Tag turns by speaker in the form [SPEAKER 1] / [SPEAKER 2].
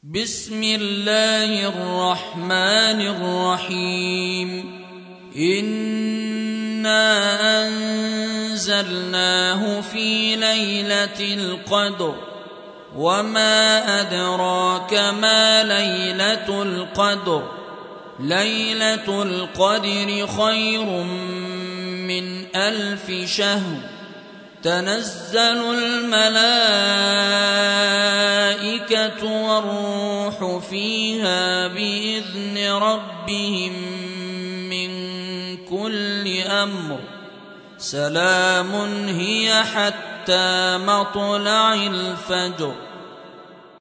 [SPEAKER 1] بسم الله الرحمن الرحيم. إنا أنزلناه في ليلة القدر وما أدراك ما ليلة القدر. ليلة القدر خير من 1000 شهر. تنزل الملائكة والروح فيها بإذن ربهم من كل أمر. سلام هي حتى مطلع الفجر.